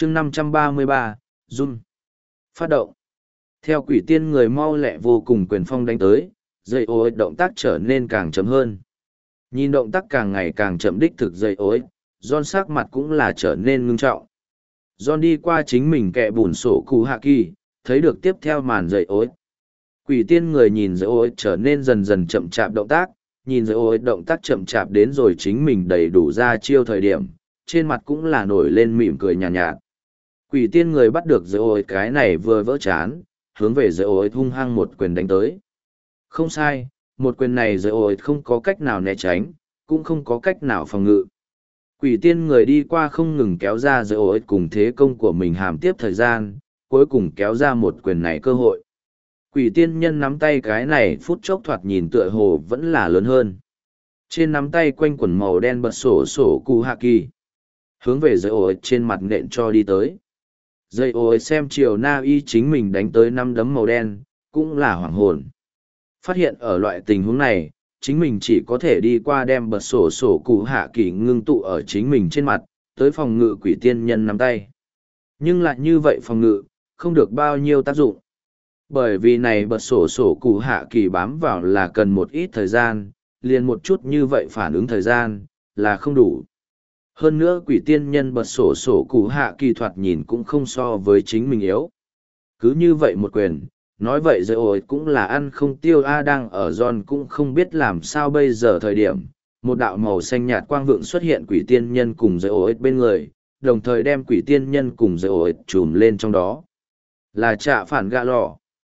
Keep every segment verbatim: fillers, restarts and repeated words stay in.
chương năm trăm ba mươi ba, Jun. Phát động. Theo quỷ tiên người mau lẹ vô cùng quyền phong đánh tới, dây ô động tác trở nên càng chậm hơn. Nhìn động tác càng ngày càng chậm đích thực dây ối, John sắc mặt cũng là trở nên ngưng trọng. John đi qua chính mình kẹ bùn sổ cụ hạ kỳ, thấy được tiếp theo màn dây ối. Quỷ tiên người nhìn dây ối trở nên dần dần chậm chạp động tác, nhìn dây ối động tác chậm chạp đến rồi chính mình đầy đủ ra chiêu thời điểm, trên mặt cũng là nổi lên mỉm cười nhàn nhạt, nhạt. Quỷ tiên người bắt được dây ối cái này vừa vỡ chán, hướng về dây ối hung hăng một quyền đánh tới. Không sai, một quyền này dây ối không có cách nào né tránh, cũng không có cách nào phòng ngự. Quỷ tiên người đi qua không ngừng kéo ra dây ối cùng thế công của mình hàm tiếp thời gian, cuối cùng kéo ra một quyền này cơ hội. Quỷ tiên nhân nắm tay cái này phút chốc thoạt nhìn tựa hồ vẫn là lớn hơn. Trên nắm tay quanh quần màu đen bật sổ sổ cụ hạ kỳ. Hướng về dây ối trên mặt nện cho đi tới. Dây ối xem chiều na y chính mình đánh tới năm đấm màu đen, cũng là hoảng hồn. Phát hiện ở loại tình huống này, chính mình chỉ có thể đi qua đem bật sổ sổ cụ hạ kỳ ngưng tụ ở chính mình trên mặt, tới phòng ngự quỷ tiên nhân nắm tay. Nhưng lại như vậy phòng ngự, không được bao nhiêu tác dụng. Bởi vì này bật sổ sổ cụ hạ kỳ bám vào là cần một ít thời gian, liền một chút như vậy phản ứng thời gian, là không đủ. Hơn nữa quỷ tiên nhân bật sổ sổ cụ hạ kỳ thoạt nhìn cũng không so với chính mình yếu. Cứ như vậy một quyền, nói vậy rồi ôi cũng là ăn không tiêu a đang ở John cũng không biết làm sao bây giờ thời điểm. Một đạo màu xanh nhạt quang vượng xuất hiện quỷ tiên nhân cùng rồi ôi bên người, đồng thời đem quỷ tiên nhân cùng rồi ôi trùm lên trong đó. Là trạ phản gạ lò.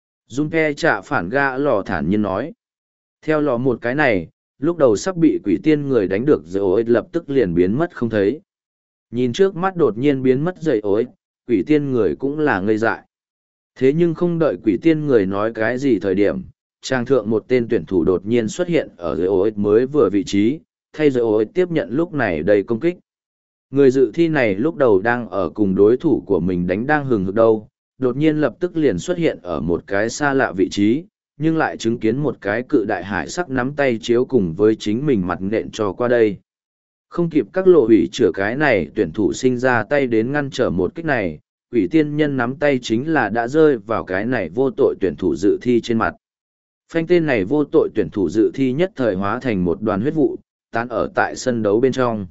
Junpe trạ phản gạ lò thản nhiên nói. Theo lò một cái này, lúc đầu sắp bị quỷ tiên người đánh được rồi ôi lập tức liền biến mất không thấy. Nhìn trước mắt đột nhiên biến mất rồi ôi, quỷ tiên người cũng là ngây dại. Thế nhưng không đợi quỷ tiên người nói cái gì thời điểm, trang thượng một tên tuyển thủ đột nhiên xuất hiện ở dưới ổ mới vừa vị trí, thay dưới ổ tiếp nhận lúc này đầy công kích. Người dự thi này lúc đầu đang ở cùng đối thủ của mình đánh đang hừng hực đâu, đột nhiên lập tức liền xuất hiện ở một cái xa lạ vị trí, nhưng lại chứng kiến một cái cự đại hải sắc nắm tay chiếu cùng với chính mình mặt nện cho qua đây. Không kịp các lộ hủy chữa cái này tuyển thủ sinh ra tay đến ngăn trở một kích này, quỷ tiên nhân nắm tay chính là đã rơi vào cái này vô tội tuyển thủ dự thi trên mặt. Phanh tên này vô tội tuyển thủ dự thi nhất thời hóa thành một đoàn huyết vụ, tán ở tại sân đấu bên trong.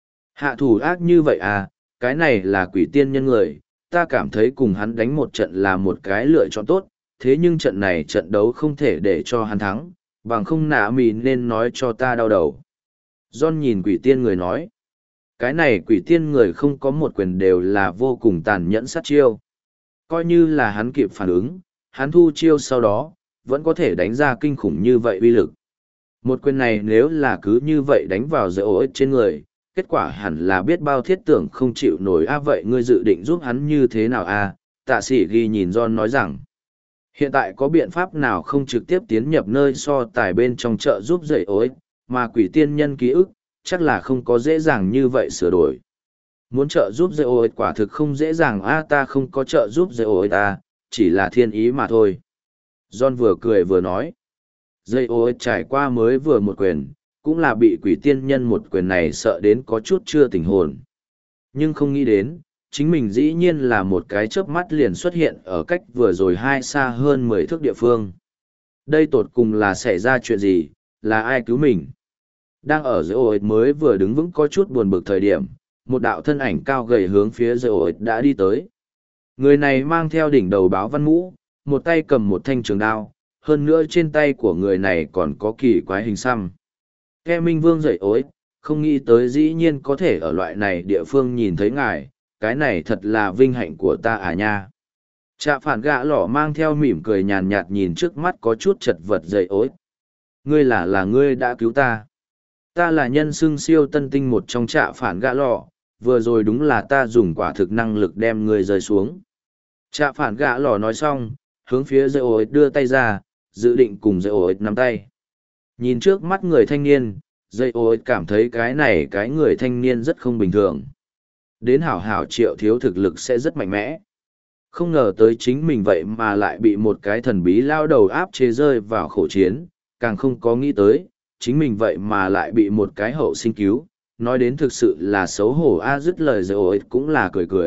Hạ thủ ác như vậy à, cái này là quỷ tiên nhân người, ta cảm thấy cùng hắn đánh một trận là một cái lựa chọn tốt, thế nhưng trận này trận đấu không thể để cho hắn thắng, bằng không nạ mì nên nói cho ta đau đầu. John nhìn quỷ tiên người nói. Cái này quỷ tiên người không có một quyền đều là vô cùng tàn nhẫn sát chiêu. Coi như là hắn kịp phản ứng, hắn thu chiêu sau đó, vẫn có thể đánh ra kinh khủng như vậy uy lực. Một quyền này nếu là cứ như vậy đánh vào dây ổ trên người, kết quả hẳn là biết bao thiết tưởng không chịu nổi a vậy ngươi dự định giúp hắn như thế nào a? Tạ sĩ ghi nhìn John nói rằng, hiện tại có biện pháp nào không trực tiếp tiến nhập nơi so tài bên trong chợ giúp dây ổ, mà quỷ tiên nhân ký ức, chắc là không có dễ dàng như vậy sửa đổi. Muốn trợ giúp dây ôi quả thực không dễ dàng a ta không có trợ giúp dây ôi ta, chỉ là thiên ý mà thôi. John vừa cười vừa nói. Dây ôi trải qua mới vừa một quyền, cũng là bị quỷ tiên nhân một quyền này sợ đến có chút chưa tỉnh hồn. Nhưng không nghĩ đến, chính mình dĩ nhiên là một cái chớp mắt liền xuất hiện ở cách vừa rồi hai xa hơn mười thước địa phương. Đây tột cùng là xảy ra chuyện gì, là ai cứu mình? Đang ở dưới ổi mới vừa đứng vững có chút buồn bực thời điểm, một đạo thân ảnh cao gầy hướng phía dưới ổi đã đi tới. Người này mang theo đỉnh đầu báo văn mũ, một tay cầm một thanh trường đao, hơn nữa trên tay của người này còn có kỳ quái hình xăm. Nghe Minh Vương dậy ối, không nghĩ tới dĩ nhiên có thể ở loại này địa phương nhìn thấy ngài, cái này thật là vinh hạnh của ta à nha. Trạ phản gã lỏ mang theo mỉm cười nhàn nhạt nhìn trước mắt có chút chật vật dậy ối. Ngươi là là ngươi đã cứu ta. Ta là nhân xưng siêu tân tinh một trong trạ phản gã lọ, vừa rồi đúng là ta dùng quả thực năng lực đem ngươi rơi xuống. Trạ phản gã lọ nói xong, hướng phía dây ổi đưa tay ra, dự định cùng dây ổi nắm tay. Nhìn trước mắt người thanh niên, dây ổi cảm thấy cái này cái người thanh niên rất không bình thường. Đến hảo hảo triệu thiếu thực lực sẽ rất mạnh mẽ. Không ngờ tới chính mình vậy mà lại bị một cái thần bí lao đầu áp chế rơi vào khổ chiến, càng không có nghĩ tới chính mình vậy mà lại bị một cái hậu sinh cứu, nói đến thực sự là xấu hổ a dứt lời rồi ôi cũng là cười cười,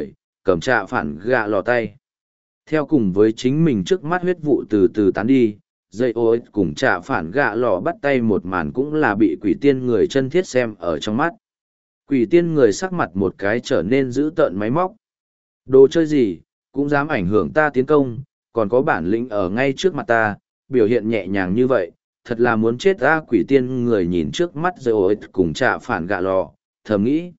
cầm trạ phản gạ lò tay. Theo cùng với chính mình trước mắt huyết vụ từ từ tán đi, dây ôi cùng trạ phản gạ lò bắt tay một màn cũng là bị quỷ tiên người chân thiết xem ở trong mắt. Quỷ tiên người sắc mặt một cái trở nên dữ tợn máy móc. Đồ chơi gì, cũng dám ảnh hưởng ta tiến công, còn có bản lĩnh ở ngay trước mặt ta, biểu hiện nhẹ nhàng như vậy, thật là muốn chết ta. Quỷ tiên người nhìn trước mắt dây ôi cùng trạ phản gạ lò, thầm nghĩ.